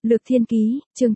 Lược Thiên Ký, chương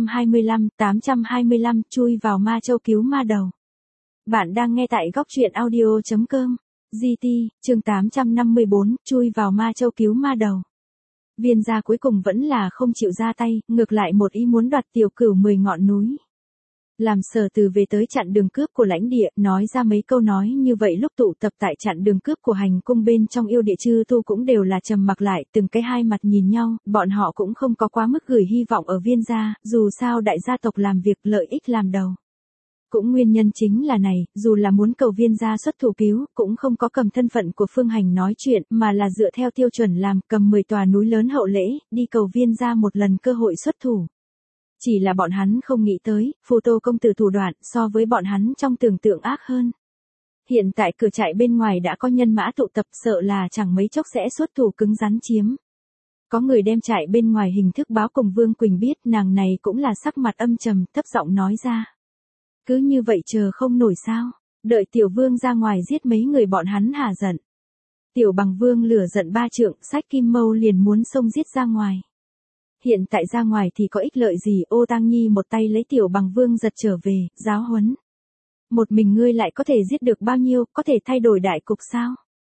825, chui vào ma châu cứu ma đầu. Bạn đang nghe tại góc truyện audio.com. GT, chương 854, chui vào ma châu cứu ma đầu. Viên gia cuối cùng vẫn là không chịu ra tay, ngược lại một ý muốn đoạt Tiểu Cửu 10 ngọn núi. Làm Sở Từ về tới chặn đường cướp của lãnh địa, nói ra mấy câu nói như vậy lúc tụ tập tại chặn đường cướp của hành cung bên trong yêu địa chư tu cũng đều là trầm mặc lại, từng cái hai mặt nhìn nhau, bọn họ cũng không có quá mức gửi hy vọng ở Viên gia, dù sao đại gia tộc làm việc lợi ích làm đầu. Cũng nguyên nhân chính là này, dù là muốn cầu Viên gia xuất thủ cứu, cũng không có cầm thân phận của Phương Hành nói chuyện, mà là dựa theo tiêu chuẩn làm, cầm 10 tòa núi lớn hậu lễ, đi cầu Viên gia một lần cơ hội xuất thủ. Chỉ là bọn hắn không nghĩ tới, Phù Tô công tử thủ đoạn so với bọn hắn trong tưởng tượng ác hơn. Hiện tại cửa trại bên ngoài đã có nhân mã tụ tập, sợ là chẳng mấy chốc sẽ xuất thủ cứng rắn chiếm. Có người đem trại bên ngoài hình thức báo cùng Vương Quỳnh biết, nàng này cũng là sắc mặt âm trầm, thấp giọng nói ra. Cứ như vậy chờ không nổi sao, đợi Tiểu Vương ra ngoài giết mấy người bọn hắn hả giận. Tiểu Bằng Vương lửa giận ba trượng, xách kim mâu liền muốn xông giết ra ngoài. Hiện tại ra ngoài thì có ích lợi gì, Ô Tang Nhi một tay lấy Tiểu Bằng Vương giật trở về, giáo huấn. Một mình ngươi lại có thể giết được bao nhiêu, có thể thay đổi đại cục sao?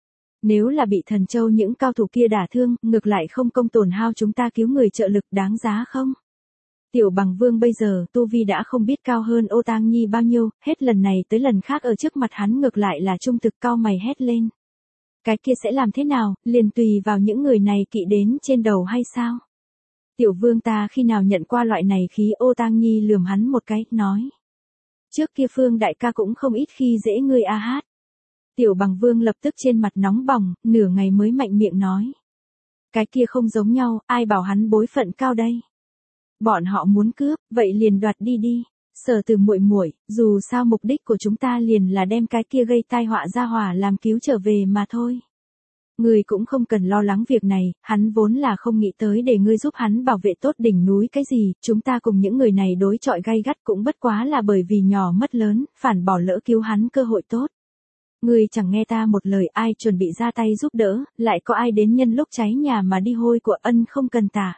Nếu là bị Thần Châu những cao thủ kia đả thương, ngược lại không công tổn hao chúng ta cứu người trợ lực đáng giá không? Tiểu Bằng Vương bây giờ tu vi đã không biết cao hơn Ô Tang Nhi bao nhiêu, hết lần này tới lần khác ở trước mặt hắn ngược lại là trung thực cao mày hét lên. Cái kia sẽ làm thế nào, liền tùy vào những người này kỵ đến trên đầu hay sao? Tiểu Vương ta khi nào nhận qua loại này khí, Ô Tang Nhi lườm hắn một cái, nói. Trước kia Phương đại ca cũng không ít khi dễ ngươi a hát. Tiểu Bằng Vương lập tức trên mặt nóng bỏng, nửa ngày mới mạnh miệng nói. Cái kia không giống nhau, ai bảo hắn bối phận cao đây. Bọn họ muốn cướp, vậy liền đoạt đi đi. Sở Từ muội muội, dù sao mục đích của chúng ta liền là đem cái kia gây tai họa ra hỏa làm cứu trở về mà thôi. Ngươi cũng không cần lo lắng việc này, hắn vốn là không nghĩ tới để ngươi giúp hắn bảo vệ tốt đỉnh núi cái gì, chúng ta cùng những người này đối chọi gay gắt cũng bất quá là bởi vì nhỏ mất lớn, phản bỏ lỡ cứu hắn cơ hội tốt. Ngươi chẳng nghe ta một lời, ai chuẩn bị ra tay giúp đỡ, lại có ai đến nhân lúc cháy nhà mà đi hôi của ân không cần tả.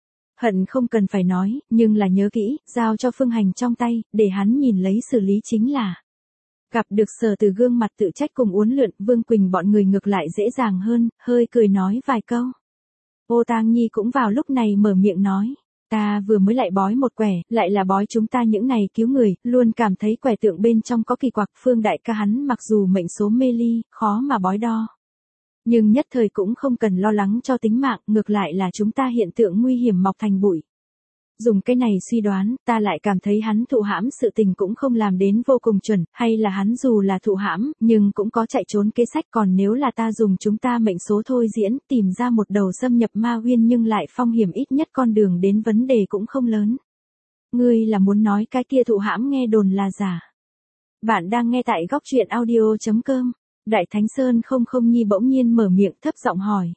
Hận không cần phải nói, nhưng là nhớ kỹ, giao cho Phương Hành trong tay, để hắn nhìn lấy xử lý chính là. Gặp được Sở Từ gương mặt tự trách cùng uốn lượn, Vương Quỳnh bọn người ngược lại dễ dàng hơn, hơi cười nói vài câu. Ô Tang Nhi cũng vào lúc này mở miệng nói, ta vừa mới lại bói một quẻ, lại là bói chúng ta những này cứu người, luôn cảm thấy quẻ tượng bên trong có kỳ quặc. Phương đại ca hắn mặc dù mệnh số mê ly, khó mà bói đo. Nhưng nhất thời cũng không cần lo lắng cho tính mạng, ngược lại là chúng ta hiện tượng nguy hiểm mọc thành bụi. Dùng cái này suy đoán, ta lại cảm thấy hắn thụ hãm sự tình cũng không làm đến vô cùng chuẩn, hay là hắn dù là thụ hãm, nhưng cũng có chạy trốn kế sách, còn nếu là ta dùng chúng ta mệnh số thôi diễn, tìm ra một đầu xâm nhập ma uyên nhưng lại phong hiểm ít nhất con đường đến vấn đề cũng không lớn. Ngươi là muốn nói cái kia thụ hãm nghe đồn là giả. Bạn đang nghe tại góc truyện audio.com. Đại Thánh Sơn không Nhi bỗng nhiên mở miệng thấp giọng hỏi.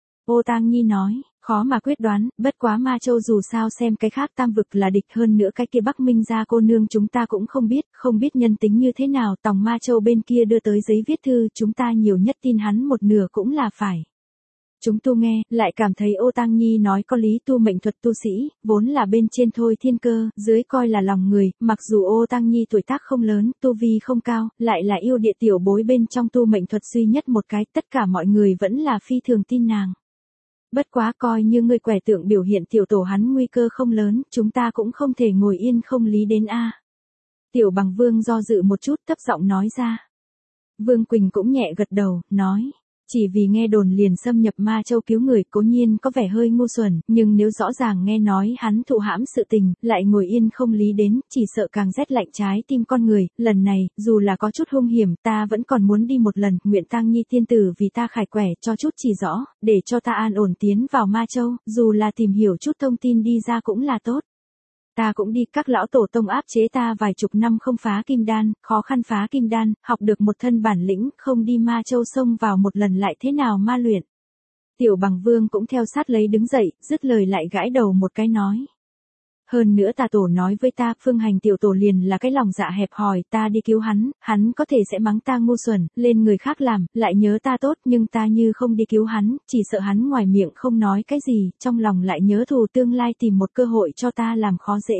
Ô Tang Nhi nói, khó mà quyết đoán, bất quá Ma Châu dù sao xem cái khác tam vực là địch, hơn nữa cái kia Bắc Minh gia cô nương chúng ta cũng không biết nhân tính như thế nào, tòng Ma Châu bên kia đưa tới giấy viết thư, chúng ta nhiều nhất tin hắn một nửa cũng là phải. Chúng tu nghe, lại cảm thấy Ô Tang Nhi nói có lý, tu mệnh thuật tu sĩ, vốn là bên trên thôi thiên cơ, dưới coi là lòng người, mặc dù Ô Tang Nhi tuổi tác không lớn, tu vi không cao, lại là yêu địa tiểu bối bên trong tu mệnh thuật duy nhất một cái, tất cả mọi người vẫn là phi thường tin nàng. Bất quá coi như ngươi quẻ tượng biểu hiện tiểu tổ hắn nguy cơ không lớn, chúng ta cũng không thể ngồi yên không lý đến a. Tiểu Bằng Vương do dự một chút thấp giọng nói ra. Vương Quỳnh cũng nhẹ gật đầu, nói. Chỉ vì nghe đồn liền xâm nhập Ma Châu cứu người cố nhiên có vẻ hơi ngu xuẩn, nhưng nếu rõ ràng nghe nói hắn thụ hãm sự tình, lại ngồi yên không lý đến, chỉ sợ càng rét lạnh trái tim con người, lần này, dù là có chút hung hiểm, ta vẫn còn muốn đi một lần, nguyện Tang Nhi tiên tử vì ta khải quẻ cho chút chỉ rõ, để cho ta an ổn tiến vào Ma Châu, dù là tìm hiểu chút thông tin đi ra cũng là tốt. Ta cũng đi, các lão tổ tông áp chế ta vài chục năm không phá kim đan, khó khăn phá kim đan, học được một thân bản lĩnh, không đi Ma Châu xông vào một lần lại thế nào ma luyện. Tiểu Bằng Vương cũng theo sát lấy đứng dậy, dứt lời lại gãi đầu một cái nói. Hơn nữa tà tổ nói với ta, Phương Hành tiểu tổ liền là cái lòng dạ hẹp hòi, ta đi cứu hắn có thể sẽ mắng ta ngu xuẩn, lên người khác làm, lại nhớ ta tốt, nhưng ta như không đi cứu hắn, chỉ sợ hắn ngoài miệng không nói cái gì, trong lòng lại nhớ thù tương lai tìm một cơ hội cho ta làm khó dễ.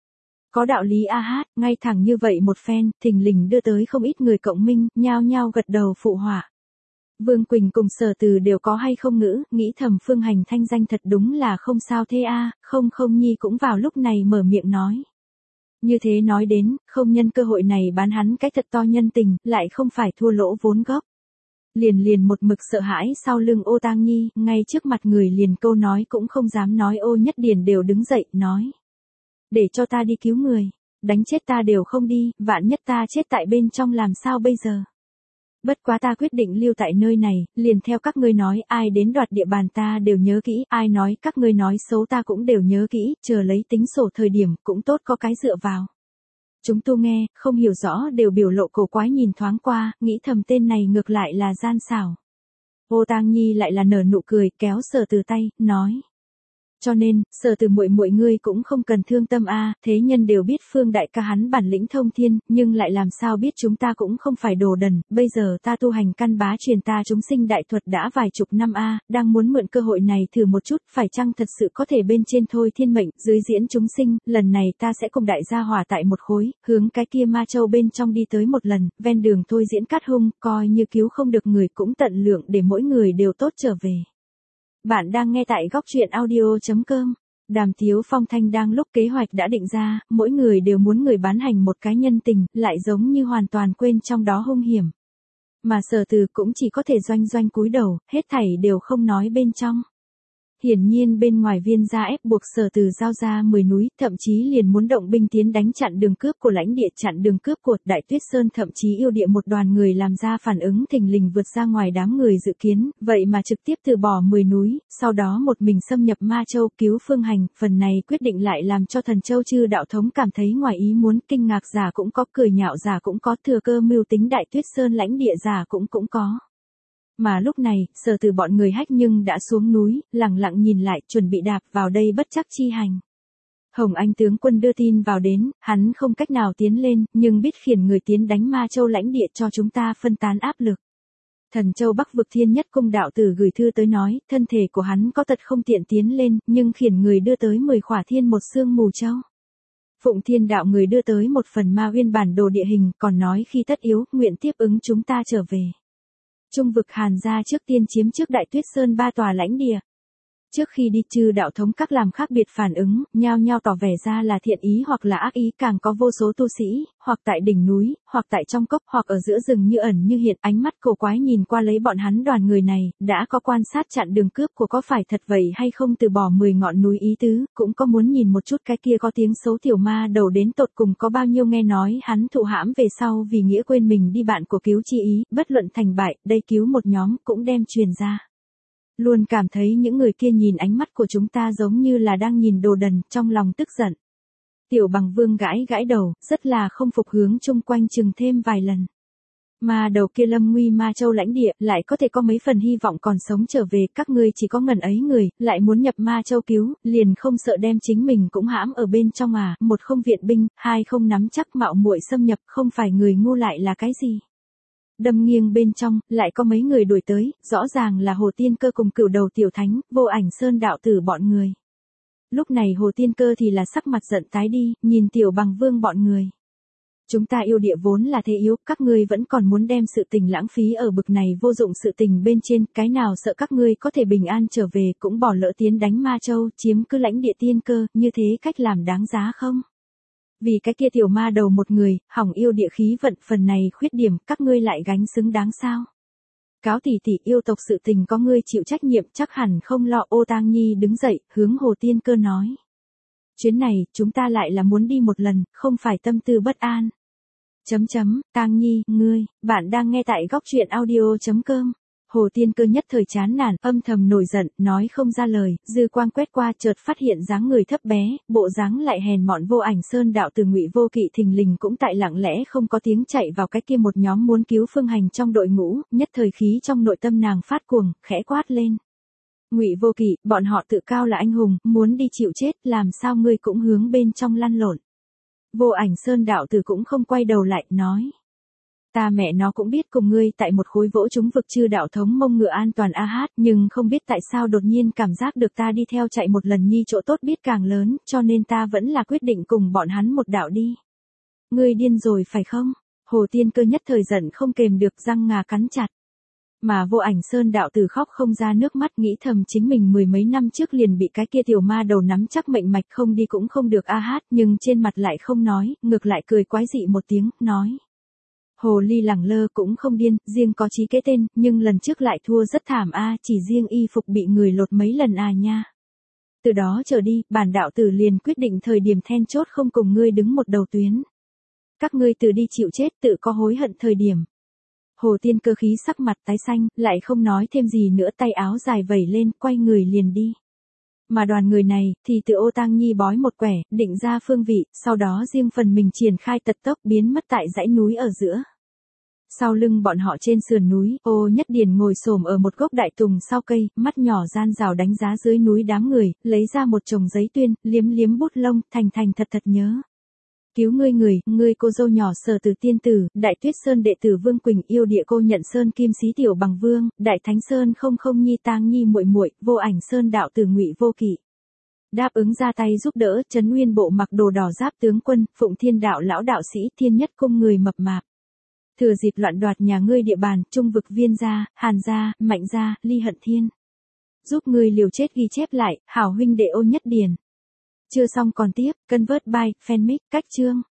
Có đạo lý a hát, ngay thẳng như vậy một phen, thình lình đưa tới không ít người cộng minh, nhao nhao gật đầu phụ họa. Vương Quỳnh cùng Sở Từ đều có hay không ngữ, nghĩ thầm Phương Hành thanh danh thật đúng là không sao thế a, không nhi cũng vào lúc này mở miệng nói. Như thế nói đến, không nhân cơ hội này bán hắn cái thật to nhân tình, lại không phải thua lỗ vốn gốc. Liền một mực sợ hãi sau lưng Ô Tang Nhi, ngay trước mặt người liền câu nói cũng không dám nói. Ô Nhất Điền đều đứng dậy, nói. Để cho ta đi cứu người, đánh chết ta đều không đi, vạn nhất ta chết tại bên trong làm sao bây giờ. Bất quá ta quyết định lưu tại nơi này, liền theo các ngươi nói, ai đến đoạt địa bàn ta đều nhớ kỹ, ai nói các ngươi nói xấu ta cũng đều nhớ kỹ, chờ lấy tính sổ thời điểm, cũng tốt có cái dựa vào. Chúng tu nghe, không hiểu rõ đều biểu lộ cổ quái nhìn thoáng qua, nghĩ thầm tên này ngược lại là gian xảo. Ô Tang Nhi lại là nở nụ cười, kéo Sở Từ tay, nói. Cho nên, Sở Từ muội muội ngươi cũng không cần thương tâm a, thế nhân đều biết Phương đại ca hắn bản lĩnh thông thiên, nhưng lại làm sao biết chúng ta cũng không phải đồ đần, bây giờ ta tu hành căn bá truyền ta chúng sinh đại thuật đã vài chục năm a, đang muốn mượn cơ hội này thử một chút, phải chăng thật sự có thể bên trên thôi thiên mệnh, dưới diễn chúng sinh, lần này ta sẽ cùng đại gia hỏa tại một khối, hướng cái kia Ma Châu bên trong đi tới một lần, ven đường thôi diễn cát hung, coi như cứu không được người cũng tận lượng để mỗi người đều tốt trở về. Bạn đang nghe tại góc truyện audio.com. Đàm Tiếu Phong thanh đang lúc kế hoạch đã định ra, mỗi người đều muốn người bán hành một cái nhân tình, lại giống như hoàn toàn quên trong đó hung hiểm. Mà Sở Từ cũng chỉ có thể doanh cúi đầu, hết thảy đều không nói bên trong. Hiển nhiên bên ngoài Viên gia ép buộc Sở Từ giao ra 10 núi, thậm chí liền muốn động binh tiến đánh chặn đường cướp của lãnh địa, chặn đường cướp của Đại Tuyết Sơn, thậm chí yêu địa một đoàn người làm ra phản ứng thình lình vượt ra ngoài đám người dự kiến, vậy mà trực tiếp từ bỏ 10 núi, sau đó một mình xâm nhập Ma Châu cứu Phương Hành, phần này quyết định lại làm cho Thần Châu chư đạo thống cảm thấy ngoài ý muốn, kinh ngạc giả cũng có, cười nhạo giả cũng có, thừa cơ mưu tính Đại Tuyết Sơn lãnh địa giả cũng có. Mà lúc này, Sở Từ bọn người hách nhưng đã xuống núi, lặng lặng nhìn lại, chuẩn bị đạp vào đây bất chắc chi hành. Hồng Anh tướng quân đưa tin vào đến, hắn không cách nào tiến lên, nhưng biết khiển người tiến đánh Ma Châu lãnh địa cho chúng ta phân tán áp lực. Thần Châu Bắc vực Thiên Nhất Cung đạo tử gửi thư tới nói, thân thể của hắn có tật không tiện tiến lên, nhưng khiển người đưa tới 10 khỏa thiên một xương mù châu. Phụng Thiên đạo người đưa tới một phần Ma Uyên bản đồ địa hình, còn nói khi tất yếu, nguyện tiếp ứng chúng ta trở về. Trung vực Hàn gia trước tiên chiếm trước Đại Tuyết Sơn 3 tòa lãnh địa. Trước khi đi chư đạo thống các làm khác biệt phản ứng, nhao nhao tỏ vẻ ra là thiện ý hoặc là ác ý, càng có vô số tu sĩ, hoặc tại đỉnh núi, hoặc tại trong cốc, hoặc ở giữa rừng như ẩn như hiện, ánh mắt cổ quái nhìn qua lấy bọn hắn đoàn người này, đã có quan sát chặn đường cướp của có phải thật vậy hay không từ bỏ 10 ngọn núi ý tứ, cũng có muốn nhìn một chút cái kia có tiếng xấu tiểu ma đầu đến tột cùng có bao nhiêu, nghe nói hắn thụ hãm về sau vì nghĩa quên mình đi bạn của cứu chi ý, bất luận thành bại, đây cứu một nhóm cũng đem truyền ra. Luôn cảm thấy những người kia nhìn ánh mắt của chúng ta giống như là đang nhìn đồ đần, trong lòng tức giận. Tiểu Bằng Vương gãi đầu, rất là không phục, hướng chung quanh chừng thêm vài lần. Mà đầu kia lâm nguy Ma Châu lãnh địa, lại có thể có mấy phần hy vọng còn sống trở về, các ngươi chỉ có ngần ấy người, lại muốn nhập Ma Châu cứu, liền không sợ đem chính mình cũng hãm ở bên trong à, một không viện binh, hai không nắm chắc mạo muội xâm nhập, không phải người ngu lại là cái gì. Đâm nghiêng bên trong, lại có mấy người đuổi tới, rõ ràng là Hồ Tiên Cơ cùng Cửu Đầu Tiểu Thánh, Vô Ảnh Sơn đạo tử bọn người. Lúc này Hồ Tiên Cơ thì là sắc mặt giận tái đi, nhìn Tiểu Bằng Vương bọn người. Chúng ta yêu địa vốn là thế yếu, các ngươi vẫn còn muốn đem sự tình lãng phí ở bực này vô dụng sự tình bên trên, cái nào sợ các ngươi có thể bình an trở về cũng bỏ lỡ tiến đánh Ma Châu, chiếm cứ lãnh địa Tiên Cơ, như thế cách làm đáng giá không? Vì cái kia tiểu ma đầu một người, hỏng yêu địa khí vận, phần này khuyết điểm, các ngươi lại gánh xứng đáng sao? Cáo tỷ tỷ, yêu tộc sự tình có ngươi chịu trách nhiệm, chắc hẳn không lo. Ô Tang Nhi đứng dậy, hướng Hồ Tiên Cơ nói. Chuyến này, chúng ta lại là muốn đi một lần, không phải tâm tư bất an. Tang Nhi, ngươi, bạn đang nghe tại góc truyện audio.com. Hồ Tiên Cơ nhất thời chán nản, âm thầm nổi giận, nói không ra lời, dư quang quét qua chợt phát hiện dáng người thấp bé, bộ dáng lại hèn mọn Vô Ảnh Sơn đạo từ Ngụy Vô Kỵ thình lình cũng tại lặng lẽ không có tiếng chạy vào cái kia một nhóm muốn cứu Phương Hành trong đội ngũ, nhất thời khí trong nội tâm nàng phát cuồng, khẽ quát lên. Ngụy Vô Kỵ, bọn họ tự cao là anh hùng, muốn đi chịu chết, làm sao ngươi cũng hướng bên trong lăn lộn. Vô Ảnh Sơn đạo tử cũng không quay đầu lại, nói. Ta mẹ nó cũng biết cùng ngươi tại một khối vỗ chúng vực chư đạo thống mông ngựa an toàn a hát, nhưng không biết tại sao đột nhiên cảm giác được ta đi theo chạy một lần nhi chỗ tốt biết càng lớn, cho nên ta vẫn là quyết định cùng bọn hắn một đạo đi. Ngươi điên rồi phải không? Hồ Tiên Cơ nhất thời giận không kềm được, răng ngà cắn chặt. Mà Vô Ảnh Sơn đạo tử khóc không ra nước mắt, nghĩ thầm chính mình mười mấy năm trước liền bị cái kia tiểu ma đầu nắm chắc mệnh mạch, không đi cũng không được a hát, nhưng trên mặt lại không nói, ngược lại cười quái dị một tiếng, nói. Hồ ly lẳng lơ cũng không điên, riêng có chí kế tên, nhưng lần trước lại thua rất thảm a, chỉ riêng y phục bị người lột mấy lần à nha. Từ đó trở đi, bản đạo tử liền quyết định thời điểm then chốt không cùng ngươi đứng một đầu tuyến. Các ngươi tự đi chịu chết, tự có hối hận thời điểm. Hồ Tiên Cơ khí sắc mặt tái xanh, lại không nói thêm gì nữa, tay áo dài vẩy lên, quay người liền đi. Mà đoàn người này, thì tự Ô Tang Nhi bói một quẻ, định ra phương vị, sau đó riêng phần mình triển khai tật tốc biến mất tại dãy núi ở giữa. Sau lưng bọn họ trên sườn núi, Ô Nhất Điền ngồi xổm ở một gốc đại tùng sau cây, mắt nhỏ gian rào đánh giá dưới núi đám người, lấy ra một chồng giấy tuyên, liếm liếm bút lông, thành thật nhớ. Cứu ngươi cô dâu nhỏ Sở Tử tiên tử, Đại Tuyết Sơn đệ tử Vương Quỳnh, yêu địa cô Nhận Sơn Kim Xí tiểu bằng vương, Đại Thánh Sơn không không nhi Tang Nhi muội muội, Vô Ảnh Sơn đạo tử Ngụy Vô Kỵ. Đáp ứng ra tay giúp đỡ, Trấn Nguyên bộ mặc đồ đỏ giáp tướng quân, Phụng Thiên đạo lão đạo sĩ, Thiên Nhất cung người mập mạp. Thừa dịp loạn đoạt nhà ngươi địa bàn, Trung vực Viên gia, Hàn gia, Mạnh gia, Ly Hận Thiên. Giúp ngươi liều chết ghi chép lại, hảo huynh đệ Ô Nhất Điền. Chưa xong còn tiếp, Convert by Fanmic, cách chương.